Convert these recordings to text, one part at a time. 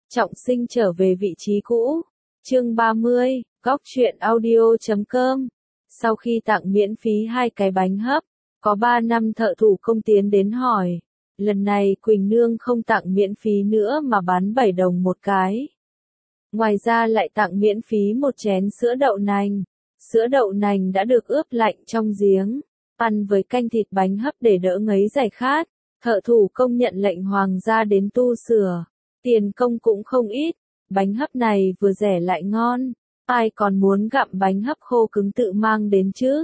Trọng sinh trở về vị trí cũ. Chương 30, góc truyện audio.com. Sau khi tặng miễn phí 2 cái bánh hấp, có 3 năm thợ thủ công tiến đến hỏi. Lần này Quỳnh Nương không tặng miễn phí nữa mà bán 7 đồng một cái. Ngoài ra lại tặng miễn phí một chén sữa đậu nành. Sữa đậu nành đã được ướp lạnh trong giếng, ăn với canh thịt bánh hấp để đỡ ngấy giải khát. Thợ thủ công nhận lệnh hoàng gia đến tu sửa. Tiền công cũng không ít, bánh hấp này vừa rẻ lại ngon, ai còn muốn gặm bánh hấp khô cứng tự mang đến chứ?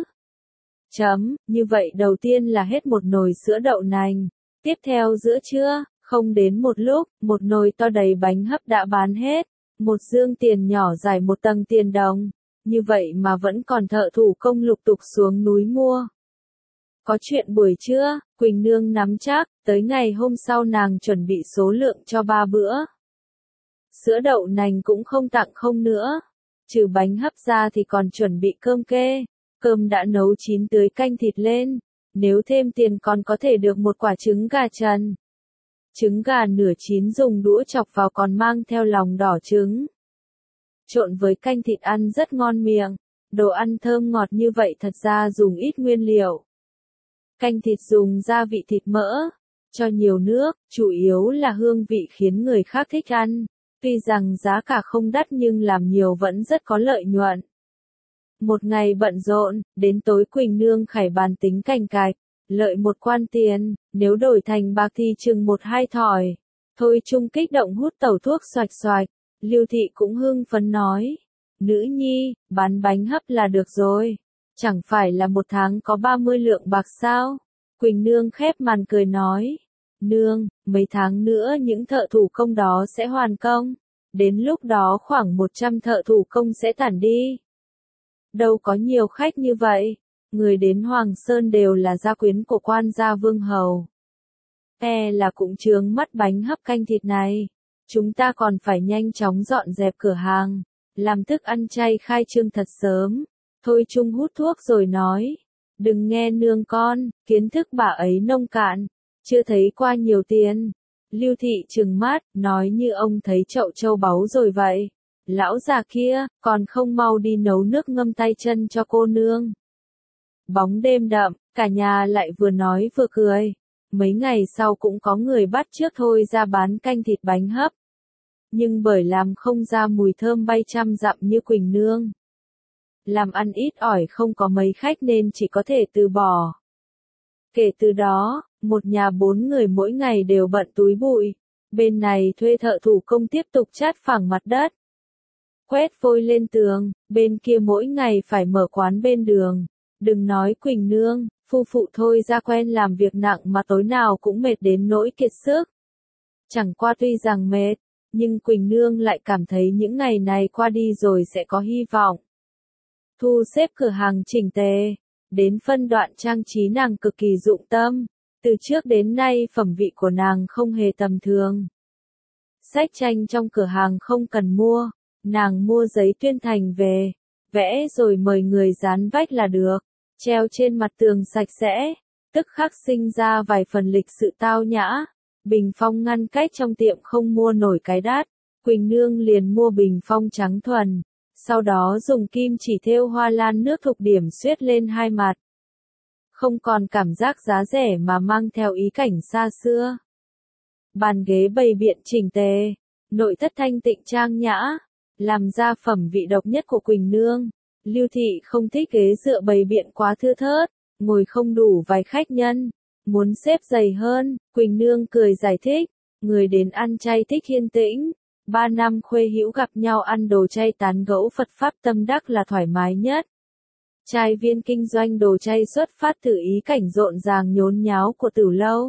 Như vậy đầu tiên là hết một nồi sữa đậu nành, tiếp theo giữa trưa, không đến một lúc, một nồi to đầy bánh hấp đã bán hết, một dương tiền nhỏ dài một tầng tiền đồng, như vậy mà vẫn còn thợ thủ công lục tục xuống núi mua. Có chuyện buổi trưa, Quỳnh Nương nắm chắc, tới ngày hôm sau nàng chuẩn bị số lượng cho 3 bữa. Sữa đậu nành cũng không tặng không nữa. Trừ bánh hấp ra thì còn chuẩn bị cơm kê. Cơm đã nấu chín tưới canh thịt lên. Nếu thêm tiền còn có thể được một quả trứng gà trần. Trứng gà nửa chín dùng đũa chọc vào còn mang theo lòng đỏ trứng. Trộn với canh thịt ăn rất ngon miệng. Đồ ăn thơm ngọt như vậy thật ra dùng ít nguyên liệu. Canh thịt dùng gia vị thịt mỡ, cho nhiều nước, chủ yếu là hương vị khiến người khác thích ăn. Tuy rằng giá cả không đắt nhưng làm nhiều vẫn rất có lợi nhuận. Một ngày bận rộn, đến tối Quỳnh Nương khải bàn tính cành cạch, lợi một quan tiền, nếu đổi thành bạc thì chừng 1-2 thỏi. Thôi Trung kích động hút tẩu thuốc xoạch xoạch, Lưu Thị cũng hưng phấn nói. Nữ nhi, bán bánh hấp là được rồi. Chẳng phải là một tháng có 30 lượng bạc sao? Quỳnh Nương khép màn cười nói. Nương, mấy tháng nữa những thợ thủ công đó sẽ hoàn công. Đến lúc đó khoảng 100 thợ thủ công sẽ tản đi. Đâu có nhiều khách như vậy. Người đến Hoàng Sơn đều là gia quyến của quan gia vương hầu. Là cũng chướng mắt bánh hấp canh thịt này. Chúng ta còn phải nhanh chóng dọn dẹp cửa hàng. Làm thức ăn chay khai trương thật sớm. Thôi Trung hút thuốc rồi nói. Đừng nghe nương con, kiến thức bà ấy nông cạn, chưa thấy qua nhiều tiền. Lưu Thị trừng mắt, nói như ông thấy chậu châu báu rồi vậy. Lão già kia, còn không mau đi nấu nước ngâm tay chân cho cô nương. Bóng đêm đậm, cả nhà lại vừa nói vừa cười. Mấy ngày sau cũng có người bắt chước Thôi ra bán canh thịt bánh hấp. Nhưng bởi làm không ra mùi thơm bay trăm dặm như Quỳnh Nương. Làm ăn ít ỏi không có mấy khách nên chỉ có thể từ bỏ. Kể từ đó, một nhà 4 người mỗi ngày đều bận túi bụi. Bên này thuê thợ thủ công tiếp tục chát phẳng mặt đất. Quét vôi lên tường, bên kia mỗi ngày phải mở quán bên đường. Đừng nói Quỳnh Nương, phu phụ Thôi ra quen làm việc nặng mà tối nào cũng mệt đến nỗi kiệt sức. Chẳng qua tuy rằng mệt, nhưng Quỳnh Nương lại cảm thấy những ngày này qua đi rồi sẽ có hy vọng. Thu xếp cửa hàng chỉnh tề, đến phân đoạn trang trí nàng cực kỳ dụng tâm, từ trước đến nay phẩm vị của nàng không hề tầm thường. Sách tranh trong cửa hàng không cần mua, nàng mua giấy tuyên thành về, vẽ rồi mời người dán vách là được, treo trên mặt tường sạch sẽ, tức khắc sinh ra vài phần lịch sự tao nhã. Bình phong ngăn cách trong tiệm không mua nổi cái đắt, Quỳnh Nương liền mua bình phong trắng thuần. Sau đó dùng kim chỉ thêu hoa lan nước thục điểm xuyết lên hai mặt. Không còn cảm giác giá rẻ mà mang theo ý cảnh xa xưa. Bàn ghế bày biện chỉnh tề, nội thất thanh tịnh trang nhã, làm ra phẩm vị độc nhất của Quỳnh Nương. Lưu Thị không thích ghế dựa bày biện quá thưa thớt, ngồi không đủ vài khách nhân, muốn xếp dày hơn. Quỳnh Nương cười giải thích, người đến ăn chay thích yên tĩnh. 3 năm khuê hữu gặp nhau ăn đồ chay tán gẫu Phật Pháp tâm đắc là thoải mái nhất. Trai viên kinh doanh đồ chay xuất phát từ ý cảnh rộn ràng nhốn nháo của Tử Lâu.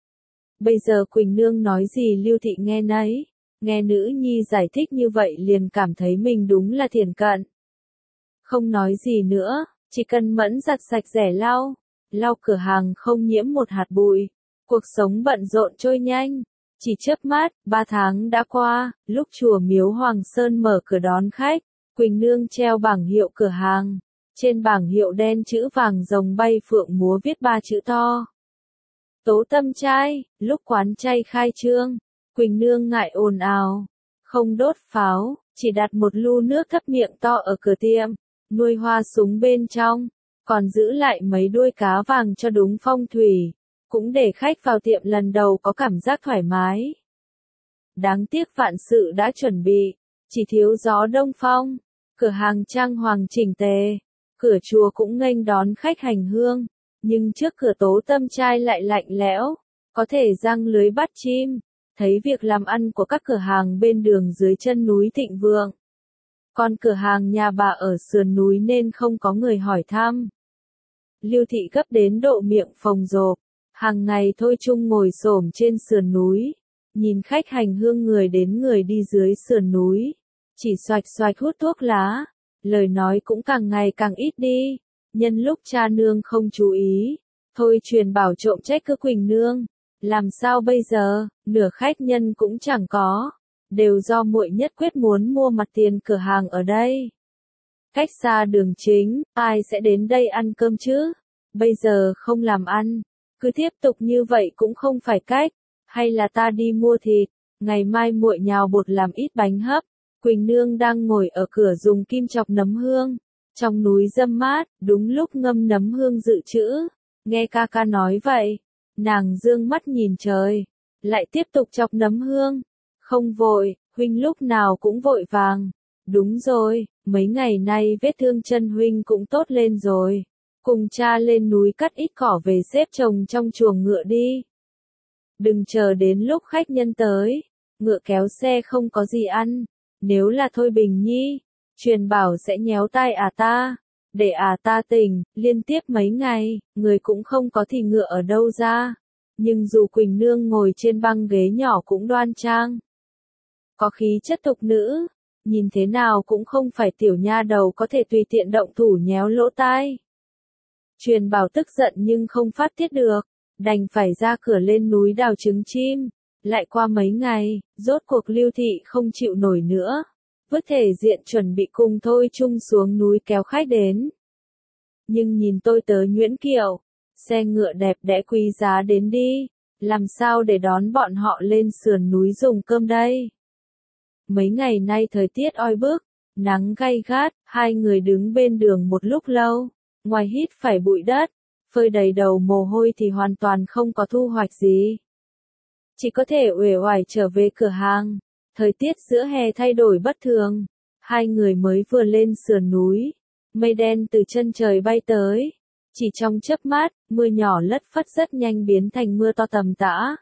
Bây giờ Quỳnh Nương nói gì Lưu Thị nghe nấy, nghe nữ nhi giải thích như vậy liền cảm thấy mình đúng là thiển cận. Không nói gì nữa, chỉ cần mẫn giặt sạch rẻ lau cửa hàng không nhiễm một hạt bụi. Cuộc sống bận rộn trôi nhanh. Chỉ chớp mắt, 3 tháng đã qua, lúc chùa miếu Hoàng Sơn mở cửa đón khách, Quỳnh Nương treo bảng hiệu cửa hàng. Trên bảng hiệu đen chữ vàng rồng bay phượng múa viết 3 chữ to. Tố Tâm Trai. Lúc quán chay khai trương, Quỳnh Nương ngại ồn ào, không đốt pháo, chỉ đặt một lu nước thấp miệng to ở cửa tiệm, nuôi hoa súng bên trong, còn giữ lại mấy đuôi cá vàng cho đúng phong thủy, cũng để khách vào tiệm lần đầu có cảm giác thoải mái. Đáng tiếc vạn sự đã chuẩn bị, chỉ thiếu gió đông phong, cửa hàng trang hoàng chỉnh tề, cửa chùa cũng nghênh đón khách hành hương, nhưng trước cửa Tố Tâm Trai lại lạnh lẽo, có thể giăng lưới bắt chim, thấy việc làm ăn của các cửa hàng bên đường dưới chân núi thịnh vượng. Còn cửa hàng nhà bà ở sườn núi nên không có người hỏi thăm. Lưu Thị gấp đến độ miệng phồng rộp, hàng ngày Thôi Chung ngồi xổm trên sườn núi, nhìn khách hành hương người đến người đi dưới sườn núi, chỉ xoạch xoạch hút thuốc lá, lời nói cũng càng ngày càng ít đi. Nhân lúc cha nương không chú ý, Thôi truyền bảo trộm trách cứ Quỳnh nương, làm sao bây giờ, nửa khách nhân cũng chẳng có, đều do muội nhất quyết muốn mua mặt tiền cửa hàng ở đây. Cách xa đường chính, ai sẽ đến đây ăn cơm chứ? Bây giờ không làm ăn, cứ tiếp tục như vậy cũng không phải cách, hay là ta đi mua thịt, ngày mai muội nhào bột làm ít bánh hấp. Quỳnh nương đang ngồi ở cửa dùng kim chọc nấm hương, trong núi râm mát, đúng lúc ngâm nấm hương dự trữ, nghe ca ca nói vậy, nàng dương mắt nhìn trời, lại tiếp tục chọc nấm hương. Không vội, huynh lúc nào cũng vội vàng. Đúng rồi, mấy ngày nay vết thương chân huynh cũng tốt lên rồi. Cùng cha lên núi cắt ít cỏ về xếp trồng trong chuồng ngựa đi. Đừng chờ đến lúc khách nhân tới, ngựa kéo xe không có gì ăn. Nếu là Thôi Bình Nhi, truyền bảo sẽ nhéo tai ta, để ta tỉnh, liên tiếp mấy ngày, người cũng không có thì ngựa ở đâu ra. Nhưng dù Quỳnh nương ngồi trên băng ghế nhỏ cũng đoan trang, có khí chất tục nữ, nhìn thế nào cũng không phải tiểu nha đầu có thể tùy tiện động thủ nhéo lỗ tai. Truyền bảo tức giận nhưng không phát tiết được, đành phải ra cửa lên núi đào trứng chim. Lại qua mấy ngày, rốt cuộc Lưu Thị không chịu nổi nữa, vứt thể diện chuẩn bị cùng Thôi Chung xuống núi kéo khách đến. Nhưng nhìn tôi tớ nhuyễn kiệu, xe ngựa đẹp đẽ quý giá đến đi, làm sao để đón bọn họ lên sườn núi dùng cơm đây? Mấy ngày nay thời tiết oi bức, nắng gay gắt, hai người đứng bên đường một lúc lâu, ngoài hít phải bụi đất, phơi đầy đầu mồ hôi thì hoàn toàn không có thu hoạch gì. Chỉ có thể uể oải trở về cửa hàng. Thời tiết giữa hè thay đổi bất thường, hai người mới vừa lên sườn núi, mây đen từ chân trời bay tới, chỉ trong chớp mắt, mưa nhỏ lất phất rất nhanh biến thành mưa to tầm tã.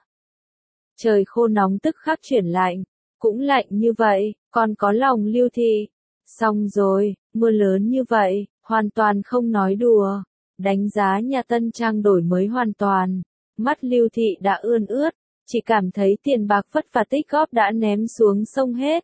Trời khô nóng tức khắc chuyển lạnh, cũng lạnh như vậy, còn có lòng Lưu Thị. Xong rồi, mưa lớn như vậy, hoàn toàn không nói đùa, đánh giá nhà tân trang đổi mới hoàn toàn, mắt Lưu Thị đã ươn ướt. Chỉ cảm thấy tiền bạc vất vả tích góp đã ném xuống sông hết.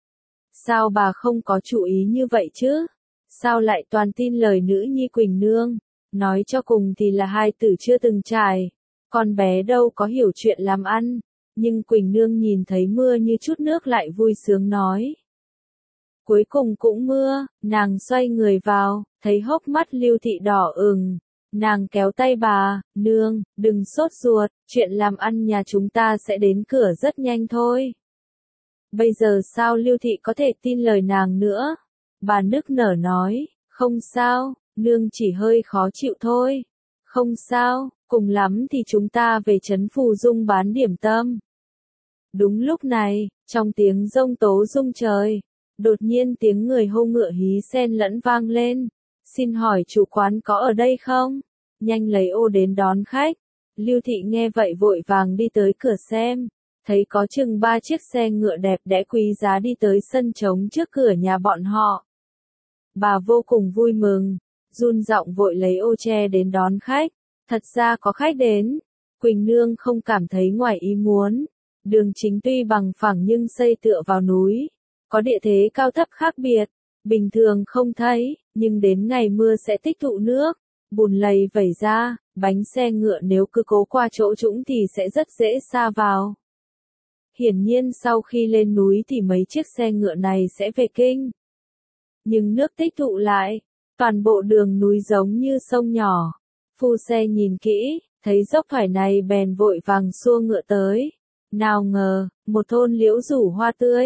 Sao bà không có chú ý như vậy chứ? Sao lại toàn tin lời nữ nhi Quỳnh nương? Nói cho cùng thì là hai tử chưa từng trải. Con bé đâu có hiểu chuyện làm ăn. Nhưng Quỳnh nương nhìn thấy mưa như chút nước lại vui sướng nói. Cuối cùng cũng mưa, nàng xoay người vào, thấy hốc mắt Lưu Thị đỏ ửng. Nàng kéo tay bà, nương, đừng sốt ruột, chuyện làm ăn nhà chúng ta sẽ đến cửa rất nhanh thôi. Bây giờ sao Lưu Thị có thể tin lời nàng nữa? Bà nức nở nói, không sao, nương chỉ hơi khó chịu thôi. Không sao, cùng lắm thì chúng ta về trấn Phù Dung bán điểm tâm. Đúng lúc này, trong tiếng rông tố rung trời, đột nhiên tiếng người hô ngựa hí xen lẫn vang lên. Xin hỏi chủ quán có ở đây không? Nhanh lấy ô đến đón khách. Lưu Thị nghe vậy vội vàng đi tới cửa xem, thấy có chừng 3 chiếc xe ngựa đẹp đẽ quý giá đi tới sân trống trước cửa nhà bọn họ. Bà vô cùng vui mừng, run giọng vội lấy ô che đến đón khách. Thật ra có khách đến, Quỳnh nương không cảm thấy ngoài ý muốn. Đường chính tuy bằng phẳng nhưng xây tựa vào núi, có địa thế cao thấp khác biệt, bình thường không thấy, nhưng đến ngày mưa sẽ tích tụ nước, bùn lầy vẩy ra, bánh xe ngựa nếu cứ cố qua chỗ trũng thì sẽ rất dễ sa vào. Hiển nhiên sau khi lên núi thì mấy chiếc xe ngựa này sẽ về kinh. Nhưng nước tích tụ lại, toàn bộ đường núi giống như sông nhỏ. Phu xe nhìn kỹ, thấy dốc thoải này bèn vội vàng xua ngựa tới. Nào ngờ, một thôn liễu rủ hoa tươi,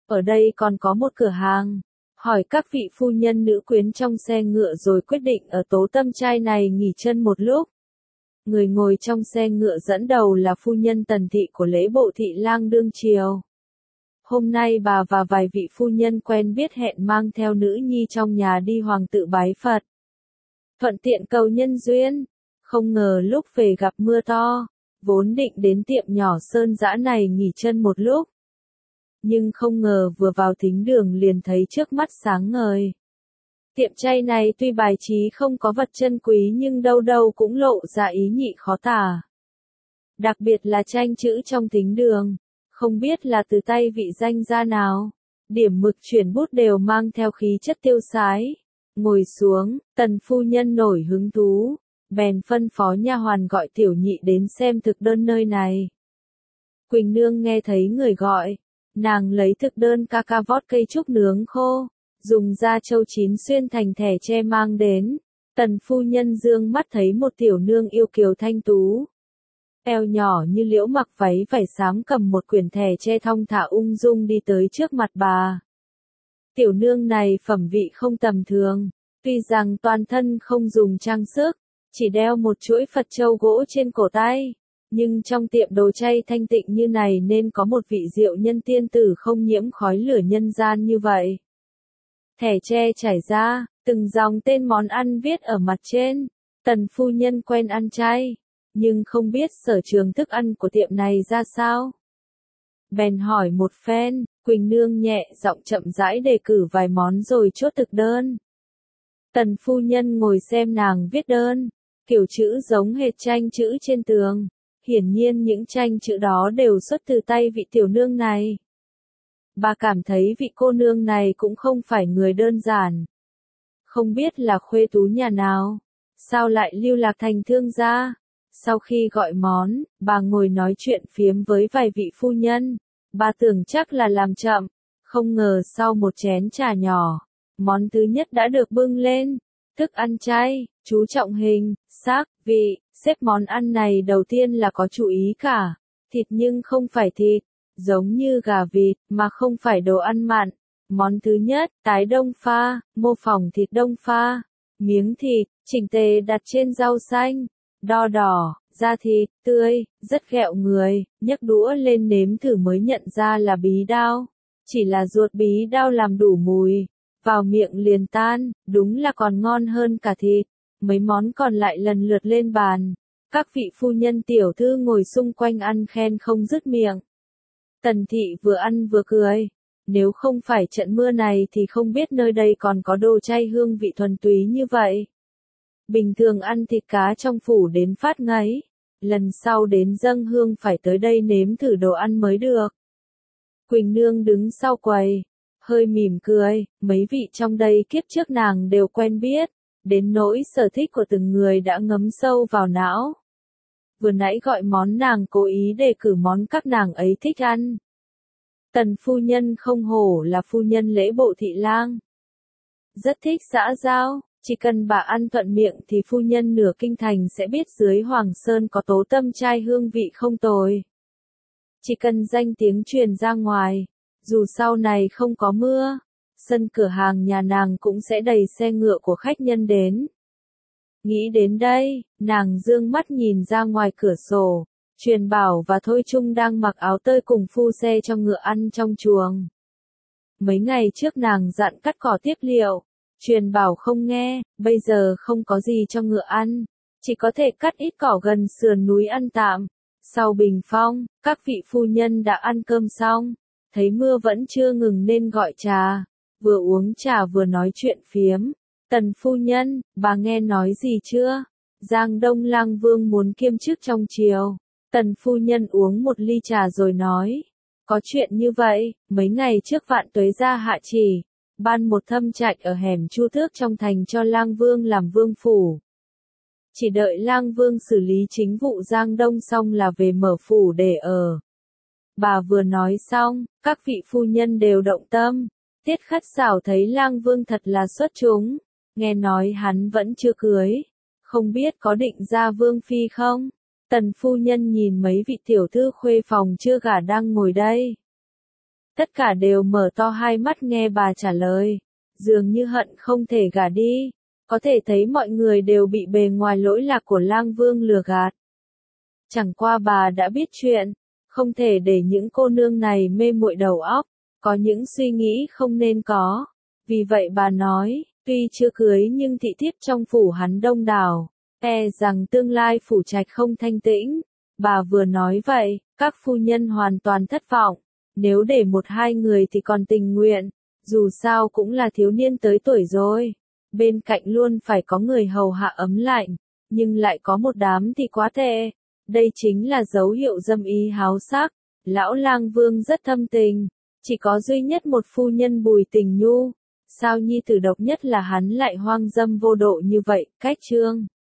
Ở đây còn có một cửa hàng. Hỏi các vị phu nhân nữ quyến trong xe ngựa rồi quyết định ở Tố Tâm trai này nghỉ chân một lúc. Người ngồi trong xe ngựa dẫn đầu là phu nhân Tần Thị của lễ bộ thị lang đương triều. Hôm nay bà và vài vị phu nhân quen biết hẹn mang theo nữ nhi trong nhà đi hoàng tự bái Phật. Thuận tiện cầu nhân duyên. Không ngờ lúc về gặp mưa to, vốn định đến tiệm nhỏ sơn dã này nghỉ chân một lúc. Nhưng không ngờ vừa vào thính đường liền thấy trước mắt sáng ngời. Tiệm chay này tuy bài trí không có vật chân quý nhưng đâu đâu cũng lộ ra ý nhị khó tả. Đặc biệt là tranh chữ trong thính đường, không biết là từ tay vị danh gia nào. Điểm mực chuyển bút đều mang theo khí chất tiêu sái. Ngồi xuống, Tần phu nhân nổi hứng thú, bèn phân phó nha hoàn gọi tiểu nhị đến xem thực đơn nơi này. Quỳnh nương nghe thấy người gọi, nàng lấy thực đơn ca vót cây trúc nướng khô, dùng da trâu chín xuyên thành thẻ tre mang đến. Tần phu nhân dương mắt thấy một tiểu nương yêu kiều thanh tú. Eo nhỏ như liễu mặc váy vải xám cầm một quyển thẻ tre thong thả ung dung đi tới trước mặt bà. Tiểu nương này phẩm vị không tầm thường, tuy rằng toàn thân không dùng trang sức, chỉ đeo một chuỗi Phật châu gỗ trên cổ tay, nhưng trong tiệm đồ chay thanh tịnh như này nên có một vị diệu nhân tiên tử không nhiễm khói lửa nhân gian như vậy. Thẻ tre trải ra, từng dòng tên món ăn viết ở mặt trên. Tần phu nhân quen ăn chay, nhưng không biết sở trường thức ăn của tiệm này ra sao. Bèn hỏi một phen, Quỳnh nương nhẹ giọng chậm rãi đề cử vài món rồi chốt thực đơn. Tần phu nhân ngồi xem nàng viết đơn, kiểu chữ giống hệt tranh chữ trên tường. Hiển nhiên những tranh chữ đó đều xuất từ tay vị tiểu nương này. Bà cảm thấy vị cô nương này cũng không phải người đơn giản. Không biết là khuê tú nhà nào, sao lại lưu lạc thành thương gia. Sau khi gọi món, bà ngồi nói chuyện phiếm với vài vị phu nhân. Bà tưởng chắc là làm chậm, không ngờ sau một chén trà nhỏ, món thứ nhất đã được bưng lên. Thức ăn chay, chú trọng hình, sắc, vị. Xếp món ăn này đầu tiên là có chú ý cả. Thịt nhưng không phải thịt, giống như gà vịt, mà không phải đồ ăn mặn. Món thứ nhất, tái đông pha, mô phỏng thịt đông pha. Miếng thịt, chỉnh tề đặt trên rau xanh, đo đỏ, da thịt, tươi, rất ghẹo người. Nhấc đũa lên nếm thử mới nhận ra là bí đao. Chỉ là ruột bí đao làm đủ mùi. Vào miệng liền tan, đúng là còn ngon hơn cả thịt. Mấy món còn lại lần lượt lên bàn. Các vị phu nhân tiểu thư ngồi xung quanh ăn khen không dứt miệng. Tần thị vừa ăn vừa cười. Nếu không phải trận mưa này thì không biết nơi đây còn có đồ chay hương vị thuần túy như vậy. Bình thường ăn thịt cá trong phủ đến phát ngấy. Lần sau đến dâng hương phải tới đây nếm thử đồ ăn mới được. Quỳnh nương đứng sau quầy, hơi mỉm cười, mấy vị trong đây kiếp trước nàng đều quen biết. Đến nỗi sở thích của từng người đã ngấm sâu vào não. Vừa nãy gọi món nàng cố ý đề cử món các nàng ấy thích ăn. Tần phu nhân không hổ là phu nhân lễ bộ thị lang. Rất thích xã giao, chỉ cần bà ăn thuận miệng thì phu nhân nửa kinh thành sẽ biết dưới Hoàng Sơn có Tố Tâm trai hương vị không tồi. Chỉ cần danh tiếng truyền ra ngoài, dù sau này không có mưa, sân cửa hàng nhà nàng cũng sẽ đầy xe ngựa của khách nhân đến. Nghĩ đến đây, nàng dương mắt nhìn ra ngoài cửa sổ, Truyền Bảo và Thôi Trung đang mặc áo tơi cùng phu xe cho ngựa ăn trong chuồng. Mấy ngày trước nàng dặn cắt cỏ tiếp liệu, Truyền Bảo không nghe, bây giờ không có gì cho ngựa ăn, chỉ có thể cắt ít cỏ gần sườn núi ăn tạm. Sau bình phong, các vị phu nhân đã ăn cơm xong, thấy mưa vẫn chưa ngừng nên gọi trà, vừa uống trà vừa nói chuyện phiếm. Tần phu nhân, bà nghe nói gì chưa? Giang Đông Lang Vương muốn kiêm chức trong triều. Tần phu nhân uống một ly trà rồi nói, có chuyện như vậy, mấy ngày trước Vạn Tuế gia hạ chỉ, ban một thâm trạch ở hẻm Chu Thước trong thành cho Lang Vương làm vương phủ. Chỉ đợi Lang Vương xử lý chính vụ Giang Đông xong là về mở phủ để ở. Bà vừa nói xong, các vị phu nhân đều động tâm. Tiết Khất Xảo thấy Lang Vương thật là xuất chúng, nghe nói hắn vẫn chưa cưới, không biết có định ra vương phi không? Tần phu nhân nhìn mấy vị tiểu thư khuê phòng chưa gả đang ngồi đây. Tất cả đều mở to hai mắt nghe bà trả lời, dường như hận không thể gả đi. Có thể thấy mọi người đều bị bề ngoài lỗi lạc của Lang Vương lừa gạt. Chẳng qua bà đã biết chuyện, không thể để những cô nương này mê muội đầu óc, có những suy nghĩ không nên có. Vì vậy bà nói, tuy chưa cưới nhưng thị thiếp trong phủ hắn đông đảo, e rằng tương lai phủ trạch không thanh tĩnh. Bà vừa nói vậy, các phu nhân hoàn toàn thất vọng, nếu để một hai người thì còn tình nguyện, dù sao cũng là thiếu niên tới tuổi rồi. Bên cạnh luôn phải có người hầu hạ ấm lạnh, nhưng lại có một đám thì quá tệ. Đây chính là dấu hiệu dâm ý háo sắc. Lão Lang Vương rất thâm tình, chỉ có duy nhất một phu nhân Bùi Tình Nhu. Sao nhi tử độc nhất là hắn lại hoang dâm vô độ như vậy, cách chương.